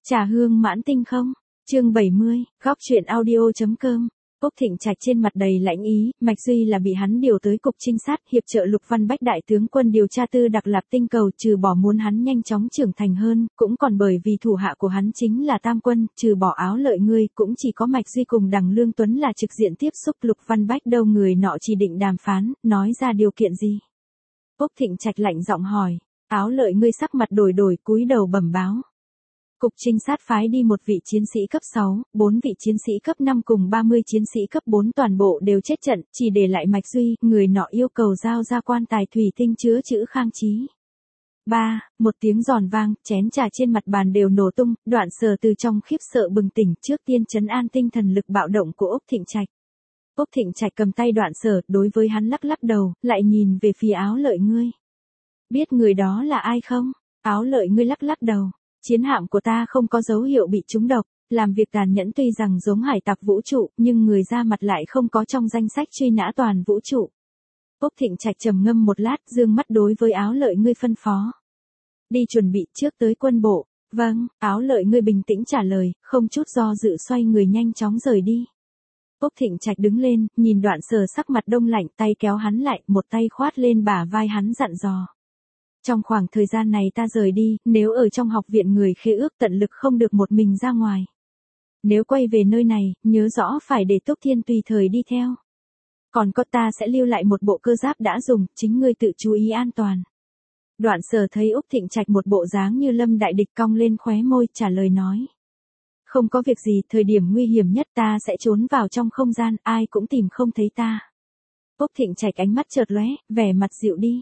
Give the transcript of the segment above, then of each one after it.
Trà hương mãn tinh không? Chương 70, góc truyện audio.com. Úc Thịnh Trạch trên mặt đầy lãnh ý, Mạch Duy là bị hắn điều tới cục trinh sát hiệp trợ Lục Văn Bách đại tướng quân điều tra tư đặc Lạp Tinh Cầu, trừ bỏ muốn hắn nhanh chóng trưởng thành hơn, cũng còn bởi vì thủ hạ của hắn chính là Tam Quân, trừ bỏ Áo Lợi ngươi, cũng chỉ có Mạch Duy cùng Đằng Lương Tuấn là trực diện tiếp xúc. Lục Văn Bách đâu người nọ chỉ định đàm phán, nói ra điều kiện gì? Úc Thịnh Trạch lạnh giọng hỏi. Áo Lợi ngươi sắc mặt đổi cúi đầu bẩm báo. Cục trinh sát phái đi một vị chiến sĩ cấp 6, 4 vị chiến sĩ cấp 5 cùng 30 chiến sĩ cấp 4 toàn bộ đều chết trận, chỉ để lại Mạch Duy, người nọ yêu cầu giao ra quan tài thủy tinh chứa chữ Khang Chí. Một tiếng giòn vang, chén trà trên mặt bàn đều nổ tung, Đoạn Sở từ trong khiếp sợ bừng tỉnh, trước tiên trấn an tinh thần lực bạo động của Úc Thịnh Trạch. Úc Thịnh Trạch cầm tay Đoạn Sở, đối với hắn lắc đầu, lại nhìn về phía Áo Lợi ngươi. Biết người đó là ai không? Áo Lợi ngươi lắc đầu. Chiến hạm của ta không có dấu hiệu bị trúng độc, làm việc tàn nhẫn tuy rằng giống hải tặc vũ trụ, nhưng người ra mặt lại không có trong danh sách truy nã toàn vũ trụ. Úc Thịnh Trạch trầm ngâm một lát, dương mắt đối với Áo Lợi ngươi phân phó. Đi chuẩn bị trước tới quân bộ. Vâng, Áo Lợi ngươi bình tĩnh trả lời, không chút do dự xoay người nhanh chóng rời đi. Úc Thịnh Trạch đứng lên, nhìn Đoạn Sở sắc mặt đông lạnh, tay kéo hắn lại, một tay khoát lên bả vai hắn dặn dò. Trong khoảng thời gian này ta rời đi, nếu ở trong học viện người khế ước tận lực không được một mình ra ngoài. Nếu quay về nơi này, nhớ rõ phải để Túc Thiên tùy thời đi theo. Còn có ta sẽ lưu lại một bộ cơ giáp đã dùng, chính ngươi tự chú ý an toàn. Đoạn Sở thấy Úc Thịnh Trạch một bộ dáng như lâm đại địch cong lên khóe môi, trả lời nói. Không có việc gì, thời điểm nguy hiểm nhất ta sẽ trốn vào trong không gian, ai cũng tìm không thấy ta. Úc Thịnh Trạch ánh mắt chợt lóe, vẻ mặt dịu đi.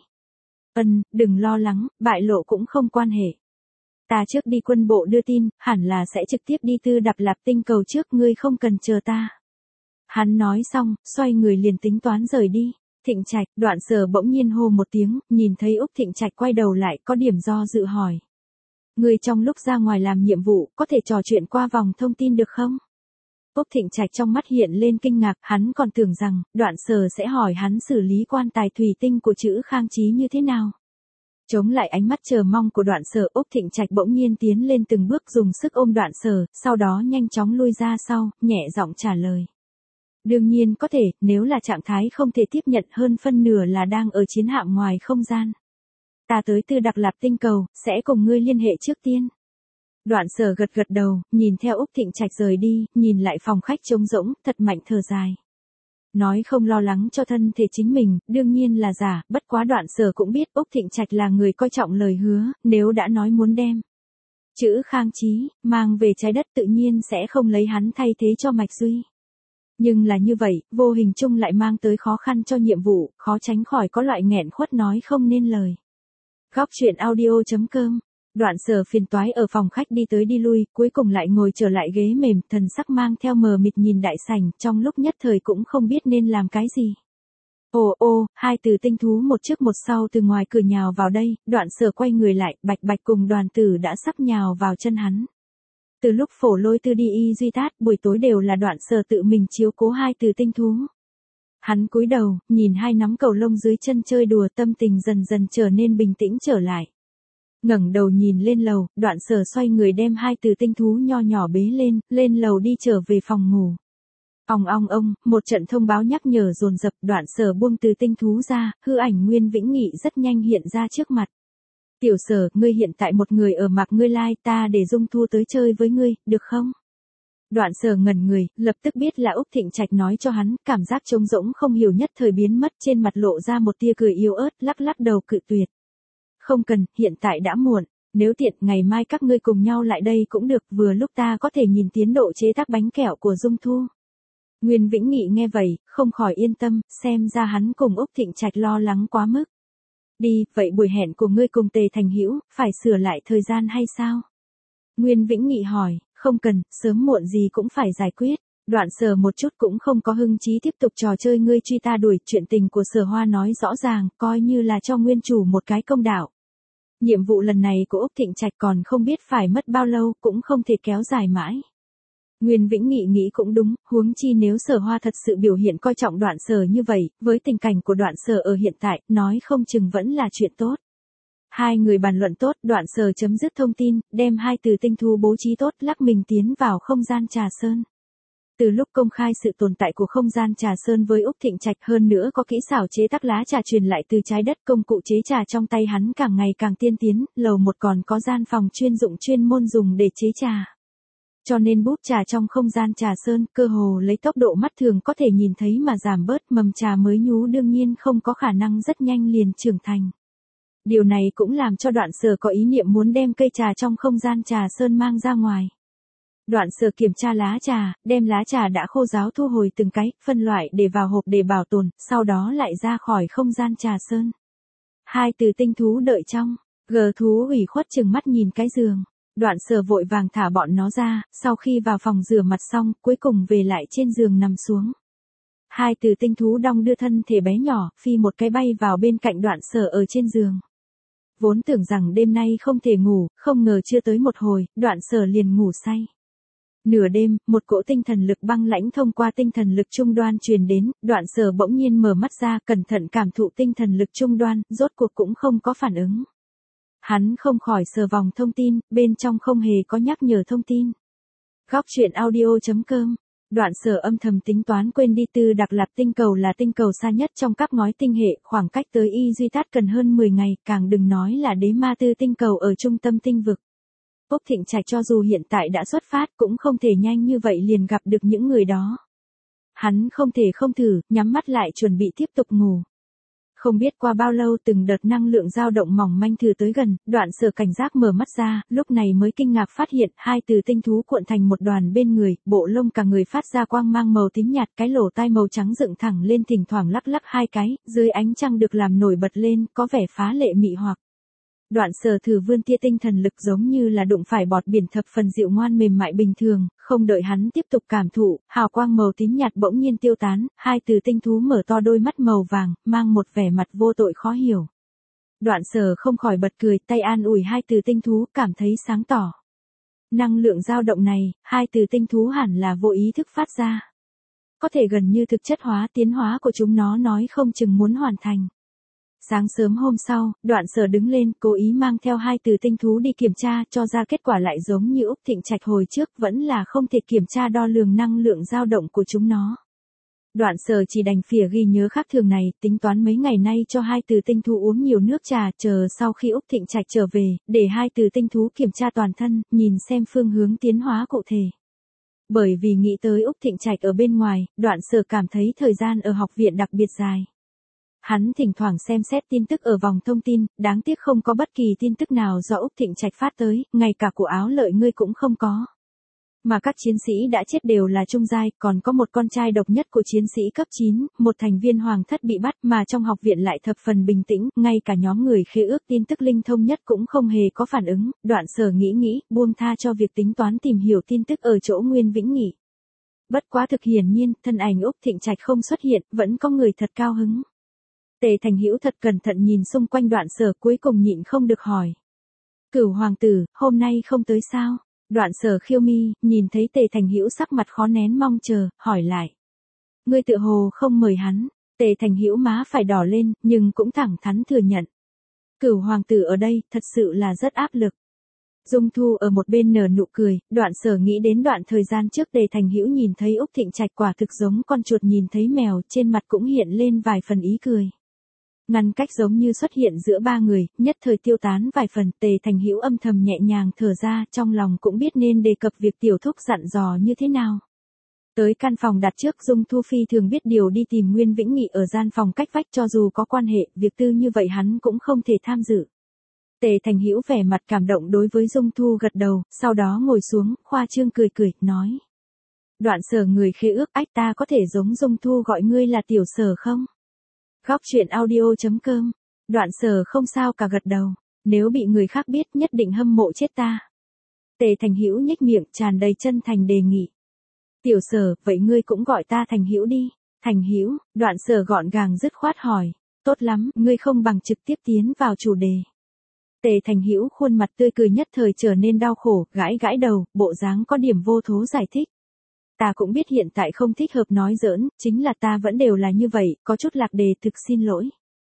Đừng lo lắng, bại lộ cũng không quan hệ. Ta trước đi quân bộ đưa tin, hẳn là sẽ trực tiếp đi tư đặc Lạp Tinh Cầu trước, ngươi không cần chờ ta. Hắn nói xong, xoay người liền tính toán rời đi. Thịnh Trạch, Đoạn Sở bỗng nhiên hô một tiếng, nhìn thấy Úc Thịnh Trạch quay đầu lại, có điểm do dự hỏi. Ngươi trong lúc ra ngoài làm nhiệm vụ, có thể trò chuyện qua vòng thông tin được không? Úc Thịnh Trạch trong mắt hiện lên kinh ngạc, hắn còn tưởng rằng, Đoạn Sở sẽ hỏi hắn xử lý quan tài thủy tinh của chữ Khang Chí như thế nào. Chống lại ánh mắt chờ mong của Đoạn Sở, Úc Thịnh Trạch bỗng nhiên tiến lên từng bước dùng sức ôm Đoạn Sở, sau đó nhanh chóng lui ra sau, nhẹ giọng trả lời. Đương nhiên có thể, nếu là trạng thái không thể tiếp nhận, hơn phân nửa là đang ở chiến hạm ngoài không gian. Ta tới tư đặc Lạp Tinh Cầu, sẽ cùng ngươi liên hệ trước tiên. Đoạn Sở gật đầu, nhìn theo Úc Thịnh Trạch rời đi, nhìn lại phòng khách trống rỗng, thật mạnh thở dài. Nói không lo lắng cho thân thể chính mình, đương nhiên là giả, bất quá Đoạn Sở cũng biết Úc Thịnh Trạch là người coi trọng lời hứa, nếu đã nói muốn đem chữ Khang Chí mang về trái đất tự nhiên sẽ không lấy hắn thay thế cho Mạch Duy. Nhưng là như vậy, vô hình chung lại mang tới khó khăn cho nhiệm vụ, khó tránh khỏi có loại nghẹn khuất nói không nên lời. Góc truyện audio.com. Đoạn Sở phiền toái ở phòng khách đi tới đi lui, cuối cùng lại ngồi trở lại ghế mềm, thần sắc mang theo mờ mịt nhìn đại sảnh, trong lúc nhất thời cũng không biết nên làm cái gì. Hai từ tinh thú một trước một sau từ ngoài cửa nhào vào đây, Đoạn Sở quay người lại, Bạch cùng Đoàn Tử đã sắp nhào vào chân hắn. Từ lúc Phổ Lôi Tư đi y duy tát, buổi tối đều là Đoạn Sở tự mình chiếu cố hai từ tinh thú. Hắn cúi đầu, nhìn hai nắm cầu lông dưới chân chơi đùa, tâm tình dần dần trở nên bình tĩnh trở lại. Ngẩng đầu nhìn lên lầu, Đoạn Sở xoay người đem hai từ tinh thú nho nhỏ bế lên lầu đi trở về phòng ngủ. Ông, một trận thông báo nhắc nhở dồn dập, Đoạn Sở buông từ tinh thú ra, hư ảnh Nguyên Vĩnh Nghị rất nhanh hiện ra trước mặt. Tiểu Sở, ngươi hiện tại một người ở Mạc Ngươi Lai, ta để Dung Thu tới chơi với ngươi, được không? Đoạn Sở ngẩn người, lập tức biết là Úc Thịnh Trạch nói cho hắn, cảm giác trống rỗng không hiểu nhất thời biến mất, trên mặt lộ ra một tia cười yếu ớt, lắc đầu cự tuyệt. Không cần, hiện tại đã muộn, nếu tiện ngày mai các ngươi cùng nhau lại đây cũng được, vừa lúc ta có thể nhìn tiến độ chế tác bánh kẹo của Dung Thu. Nguyên Vĩnh Nghị nghe vậy, không khỏi yên tâm, xem ra hắn cùng Úc Thịnh Trạch lo lắng quá mức. Đi, vậy buổi hẹn của ngươi cùng Tề Thành Hữu phải sửa lại thời gian hay sao? Nguyên Vĩnh Nghị hỏi, không cần, sớm muộn gì cũng phải giải quyết. Đoạn Sở một chút cũng không có hứng chí tiếp tục trò chơi ngươi truy ta đuổi, chuyện tình của Sở Hoa nói rõ ràng, coi như là cho nguyên chủ một cái công đạo. Nhiệm vụ lần này của Úc Thịnh Trạch còn không biết phải mất bao lâu, cũng không thể kéo dài mãi. Nguyên Vĩnh Nghị nghĩ cũng đúng, huống chi nếu Sở Hoa thật sự biểu hiện coi trọng Đoạn Sở như vậy, với tình cảnh của Đoạn Sở ở hiện tại, nói không chừng vẫn là chuyện tốt. Hai người bàn luận tốt, Đoạn Sở chấm dứt thông tin, đem hai từ tinh thú bố trí tốt, lắc mình tiến vào không gian Trà Sơn. Từ lúc công khai sự tồn tại của không gian Trà Sơn với Úc Thịnh Trạch, hơn nữa có kỹ xảo chế tác lá trà truyền lại từ trái đất, công cụ chế trà trong tay hắn càng ngày càng tiên tiến, lầu một còn có gian phòng chuyên dụng chuyên môn dùng để chế trà. Cho nên búp trà trong không gian Trà Sơn cơ hồ lấy tốc độ mắt thường có thể nhìn thấy mà giảm bớt, mầm trà mới nhú đương nhiên không có khả năng rất nhanh liền trưởng thành. Điều này cũng làm cho Đoạn Sở có ý niệm muốn đem cây trà trong không gian Trà Sơn mang ra ngoài. Đoạn Sở kiểm tra lá trà, đem lá trà đã khô ráo thu hồi từng cái, phân loại để vào hộp để bảo tồn, sau đó lại ra khỏi không gian Trà Sơn. Hai từ tinh thú đợi trong, gờ thú ủy khuất chừng mắt nhìn cái giường. Đoạn Sở vội vàng thả bọn nó ra, sau khi vào phòng rửa mặt xong, cuối cùng về lại trên giường nằm xuống. Hai từ tinh thú đong đưa thân thể bé nhỏ, phi một cái bay vào bên cạnh Đoạn Sở ở trên giường. Vốn tưởng rằng đêm nay không thể ngủ, không ngờ chưa tới một hồi, Đoạn Sở liền ngủ say. Nửa đêm, một cỗ tinh thần lực băng lãnh thông qua tinh thần lực trung đoan truyền đến, Đoạn Sở bỗng nhiên mở mắt ra, cẩn thận cảm thụ tinh thần lực trung đoan, rốt cuộc cũng không có phản ứng. Hắn không khỏi sờ vòng thông tin, bên trong không hề có nhắc nhở thông tin. Góc truyện audio.com. Đoạn Sở âm thầm tính toán quên đi, Tư Đặc Lạp tinh cầu là tinh cầu xa nhất trong các ngói tinh hệ, khoảng cách tới Y Duy Tát cần hơn 10 ngày, càng đừng nói là Đế Ma Tư tinh cầu ở trung tâm tinh vực. Úc Thịnh Trạch cho dù hiện tại đã xuất phát cũng không thể nhanh như vậy liền gặp được những người đó. Hắn không thể không thử, nhắm mắt lại chuẩn bị tiếp tục ngủ. Không biết qua bao lâu từng đợt năng lượng dao động mỏng manh thử tới gần, Đoạn Sở cảnh giác mở mắt ra, lúc này mới kinh ngạc phát hiện hai từ tinh thú cuộn thành một đoàn bên người, bộ lông cả người phát ra quang mang màu tím nhạt, cái lỗ tai màu trắng dựng thẳng lên thỉnh thoảng lắc lắc hai cái, dưới ánh trăng được làm nổi bật lên, có vẻ phá lệ mị hoặc. Đoạn Sở thử vươn tia tinh thần lực giống như là đụng phải bọt biển thập phần dịu ngoan mềm mại bình thường, không đợi hắn tiếp tục cảm thụ, hào quang màu tím nhạt bỗng nhiên tiêu tán, hai từ tinh thú mở to đôi mắt màu vàng, mang một vẻ mặt vô tội khó hiểu. Đoạn Sở không khỏi bật cười, tay an ủi hai từ tinh thú, cảm thấy sáng tỏ. Năng lượng dao động này, hai từ tinh thú hẳn là vô ý thức phát ra. Có thể gần như thực chất hóa tiến hóa của chúng nó nói không chừng muốn hoàn thành. Sáng sớm hôm sau, Đoạn Sở đứng lên, cố ý mang theo hai từ tinh thú đi kiểm tra, cho ra kết quả lại giống như Úc Thịnh Trạch hồi trước, vẫn là không thể kiểm tra đo lường năng lượng dao động của chúng nó. Đoạn Sở chỉ đành phìa ghi nhớ khác thường này, tính toán mấy ngày nay cho hai từ tinh thú uống nhiều nước trà, chờ sau khi Úc Thịnh Trạch trở về, để hai từ tinh thú kiểm tra toàn thân, nhìn xem phương hướng tiến hóa cụ thể. Bởi vì nghĩ tới Úc Thịnh Trạch ở bên ngoài, Đoạn Sở cảm thấy thời gian ở học viện đặc biệt dài. Hắn thỉnh thoảng xem xét tin tức ở vòng thông tin, đáng tiếc không có bất kỳ tin tức nào do Úc Thịnh Trạch phát tới, ngay cả của Áo Lợi ngươi cũng không có. Mà các chiến sĩ đã chết đều là trung giai, còn có một con trai độc nhất của chiến sĩ cấp 9, một thành viên hoàng thất bị bắt, mà trong học viện lại thập phần bình tĩnh, ngay cả nhóm người khế ước tin tức linh thông nhất cũng không hề có phản ứng. Đoạn Sở nghĩ, buông tha cho việc tính toán tìm hiểu tin tức ở chỗ Nguyên Vĩnh nghỉ. Bất quá thực hiển nhiên, thân ảnh Úc Thịnh Trạch không xuất hiện, vẫn có người thật cao hứng. Tề Thành Hữu thật cẩn thận nhìn xung quanh Đoạn Sở, cuối cùng nhịn không được hỏi. Cửu hoàng tử, hôm nay không tới sao? Đoạn Sở khiêu mi, nhìn thấy Tề Thành Hữu sắc mặt khó nén mong chờ, hỏi lại. Ngươi tự hồ không mời hắn. Tề Thành Hữu má phải đỏ lên, nhưng cũng thẳng thắn thừa nhận. Cửu hoàng tử ở đây, thật sự là rất áp lực. Dung Thu ở một bên nở nụ cười, Đoạn Sở nghĩ đến đoạn thời gian trước Tề Thành Hữu nhìn thấy Úc Thịnh Trạch quả thực giống con chuột nhìn thấy mèo, trên mặt cũng hiện lên vài phần ý cười. Ngăn cách giống như xuất hiện giữa ba người, nhất thời tiêu tán vài phần, Tề Thành Hữu âm thầm nhẹ nhàng thở ra, trong lòng cũng biết nên đề cập việc tiểu thúc dặn dò như thế nào. Tới căn phòng đặt trước, Dung Thu phi thường biết điều đi tìm Nguyên Vĩnh Nghị ở gian phòng cách vách, cho dù có quan hệ, việc tư như vậy hắn cũng không thể tham dự. Tề Thành Hữu vẻ mặt cảm động đối với Dung Thu gật đầu, sau đó ngồi xuống, khoa trương cười, nói. Đoạn Sở người khế ước, ách ta có thể giống Dung Thu gọi ngươi là tiểu Sở không? Góc truyện audio.com. Đoạn Sở không sao cả gật đầu. Nếu bị người khác biết nhất định hâm mộ chết ta. Tề Thành Hữu nhếch miệng tràn đầy chân thành đề nghị. Tiểu Sở, vậy ngươi cũng gọi ta Thành Hữu đi. Thành Hữu, Đoạn Sở gọn gàng dứt khoát hỏi. Tốt lắm, ngươi không bằng trực tiếp tiến vào chủ đề. Tề Thành Hữu khuôn mặt tươi cười nhất thời trở nên đau khổ, gãi đầu, bộ dáng có điểm vô thố giải thích. Ta cũng biết hiện tại không thích hợp nói giỡn, chính là ta vẫn đều là như vậy, có chút lạc đề, thực xin lỗi.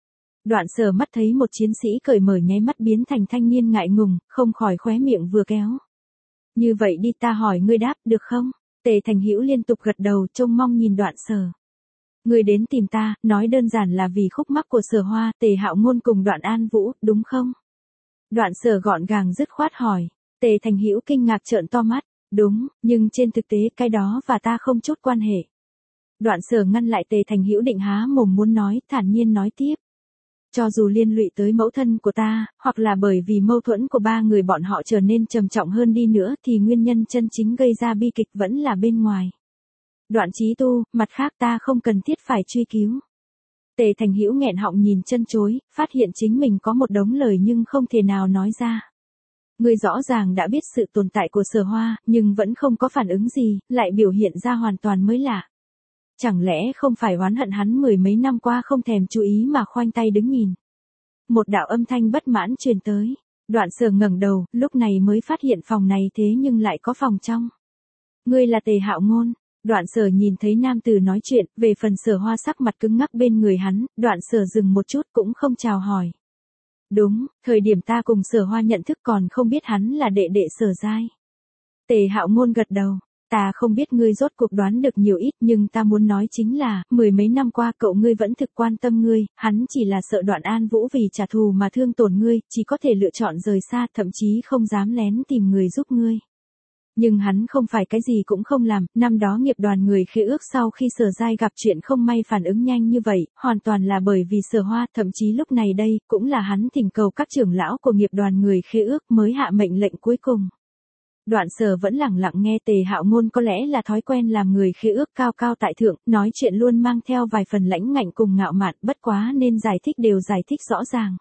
Đoạn Sở mắt thấy một chiến sĩ cởi mở nháy mắt biến thành thanh niên ngại ngùng, không khỏi khóe miệng vừa kéo. Như vậy đi ta hỏi ngươi đáp, được không? Tề Thành Hữu liên tục gật đầu trông mong nhìn Đoạn Sở. Ngươi đến tìm ta, nói đơn giản là vì khúc mắc của Sở Hoa, Tề Hạo Ngôn cùng Đoạn An Vũ, đúng không? Đoạn Sở gọn gàng dứt khoát hỏi. Tề Thành Hữu kinh ngạc trợn to mắt, đúng, nhưng trên thực tế cái đó và ta không chút quan hệ. Đoạn Sở ngăn lại Tề Thành Hữu định há mồm muốn nói, thản nhiên nói tiếp. Cho dù liên lụy tới mẫu thân của ta, hoặc là bởi vì mâu thuẫn của ba người bọn họ trở nên trầm trọng hơn đi nữa thì nguyên nhân chân chính gây ra bi kịch vẫn là bên ngoài. Đoạn Chí Tu, mặt khác ta không cần thiết phải truy cứu. Tề Thành Hữu nghẹn họng nhìn chân chối, phát hiện chính mình có một đống lời nhưng không thể nào nói ra. Ngươi rõ ràng đã biết sự tồn tại của Sở Hoa, nhưng vẫn không có phản ứng gì, lại biểu hiện ra hoàn toàn mới lạ. Chẳng lẽ không phải oán hận hắn mười mấy năm qua không thèm chú ý mà khoanh tay đứng nhìn. Một đạo âm thanh bất mãn truyền tới. Đoạn Sở ngẩng đầu, lúc này mới phát hiện phòng này thế nhưng lại có phòng trong. Ngươi là Tề Hạo Ngôn. Đoạn Sở nhìn thấy nam tử nói chuyện, về phần Sở Hoa sắc mặt cứng ngắc bên người hắn, Đoạn Sở dừng một chút cũng không chào hỏi. Đúng, thời điểm ta cùng Sở Hoa nhận thức còn không biết hắn là đệ đệ Sở Giai. Tề Hạo Ngôn gật đầu. Ta không biết ngươi rốt cuộc đoán được nhiều ít nhưng ta muốn nói chính là, mười mấy năm qua cậu ngươi vẫn thực quan tâm ngươi, hắn chỉ là sợ Đoạn An Vũ vì trả thù mà thương tổn ngươi, chỉ có thể lựa chọn rời xa, thậm chí không dám lén tìm người giúp ngươi. Nhưng hắn không phải cái gì cũng không làm, năm đó nghiệp đoàn người Khế Ước sau khi Sở Giai gặp chuyện không may phản ứng nhanh như vậy, hoàn toàn là bởi vì Sở Hoa, thậm chí lúc này đây, cũng là hắn thỉnh cầu các trưởng lão của nghiệp đoàn người Khế Ước mới hạ mệnh lệnh cuối cùng. Đoạn Sở vẫn lẳng lặng nghe Tề Hạo Ngôn có lẽ là thói quen làm người Khế Ước cao cao tại thượng, nói chuyện luôn mang theo vài phần lãnh ngạnh cùng ngạo mạn, bất quá nên giải thích đều giải thích rõ ràng.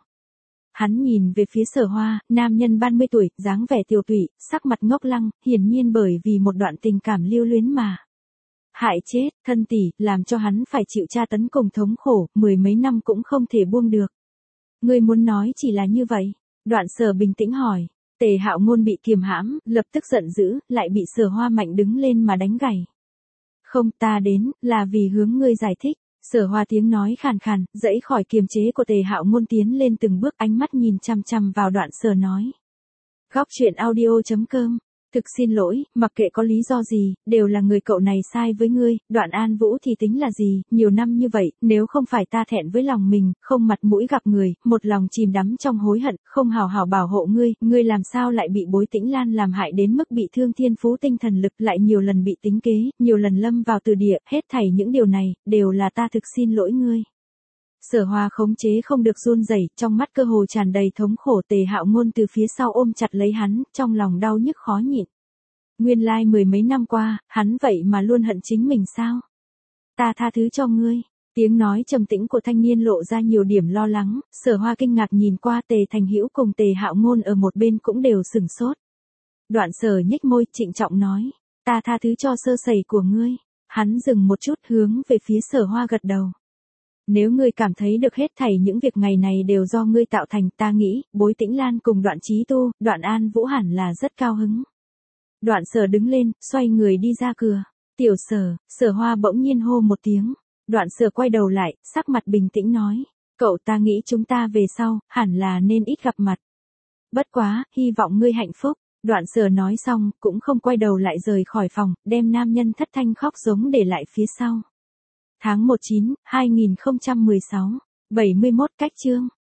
Hắn nhìn về phía Sở Hoa, nam nhân 30 tuổi, dáng vẻ tiều tụy, sắc mặt ngốc lăng, hiển nhiên bởi vì một đoạn tình cảm lưu luyến mà. Hại chết, thân tỷ, làm cho hắn phải chịu tra tấn cùng thống khổ, mười mấy năm cũng không thể buông được. Ngươi muốn nói chỉ là như vậy. Đoạn Sở bình tĩnh hỏi. Tề Hạo Ngôn bị kiềm hãm, lập tức giận dữ, lại bị Sở Hoa mạnh đứng lên mà đánh gãy. Không, ta đến, là vì hướng ngươi giải thích. Sở Hoa tiếng nói khàn khàn, dãy khỏi kiềm chế của Tề Hạo Ngôn tiến lên từng bước, ánh mắt nhìn chằm chằm vào Đoạn Sở nói. Góc truyện audio.com. Thực xin lỗi, mặc kệ có lý do gì, đều là người cậu này sai với ngươi, Đoạn An Vũ thì tính là gì, nhiều năm như vậy, nếu không phải ta thẹn với lòng mình, không mặt mũi gặp người, một lòng chìm đắm trong hối hận, không hào hào bảo hộ ngươi, ngươi làm sao lại bị Bối Tĩnh Lan làm hại đến mức bị thương thiên phú tinh thần lực, lại nhiều lần bị tính kế, nhiều lần lâm vào từ địa, hết thảy những điều này, đều là ta thực xin lỗi ngươi. Sở Hoa khống chế không được run rẩy, trong mắt cơ hồ tràn đầy thống khổ. Tề Hạo Ngôn từ phía sau ôm chặt lấy hắn, trong lòng đau nhức khó nhịn. Nguyên lai mười mấy năm qua, hắn vậy mà luôn hận chính mình sao? Ta tha thứ cho ngươi. Tiếng nói trầm tĩnh của thanh niên lộ ra nhiều điểm lo lắng, Sở Hoa kinh ngạc nhìn qua Tề Thành Hữu cùng Tề Hạo Ngôn ở một bên cũng đều sửng sốt. Đoạn Sở nhếch môi, trịnh trọng nói, ta tha thứ cho sơ sẩy của ngươi. Hắn dừng một chút, hướng về phía Sở Hoa gật đầu. Nếu ngươi cảm thấy được hết thảy những việc ngày này đều do ngươi tạo thành, ta nghĩ, Bối Tĩnh Lan cùng Đoạn Chí Tu, Đoạn An Vũ hẳn là rất cao hứng. Đoạn Sở đứng lên, xoay người đi ra cửa. Tiểu Sở, Sở Hoa bỗng nhiên hô một tiếng. Đoạn Sở quay đầu lại, sắc mặt bình tĩnh nói. Cậu, ta nghĩ chúng ta về sau, hẳn là nên ít gặp mặt. Bất quá, hy vọng ngươi hạnh phúc. Đoạn Sở nói xong, cũng không quay đầu lại rời khỏi phòng, đem nam nhân thất thanh khóc giống để lại phía sau. Tháng 19, 2016, 71 cách chương.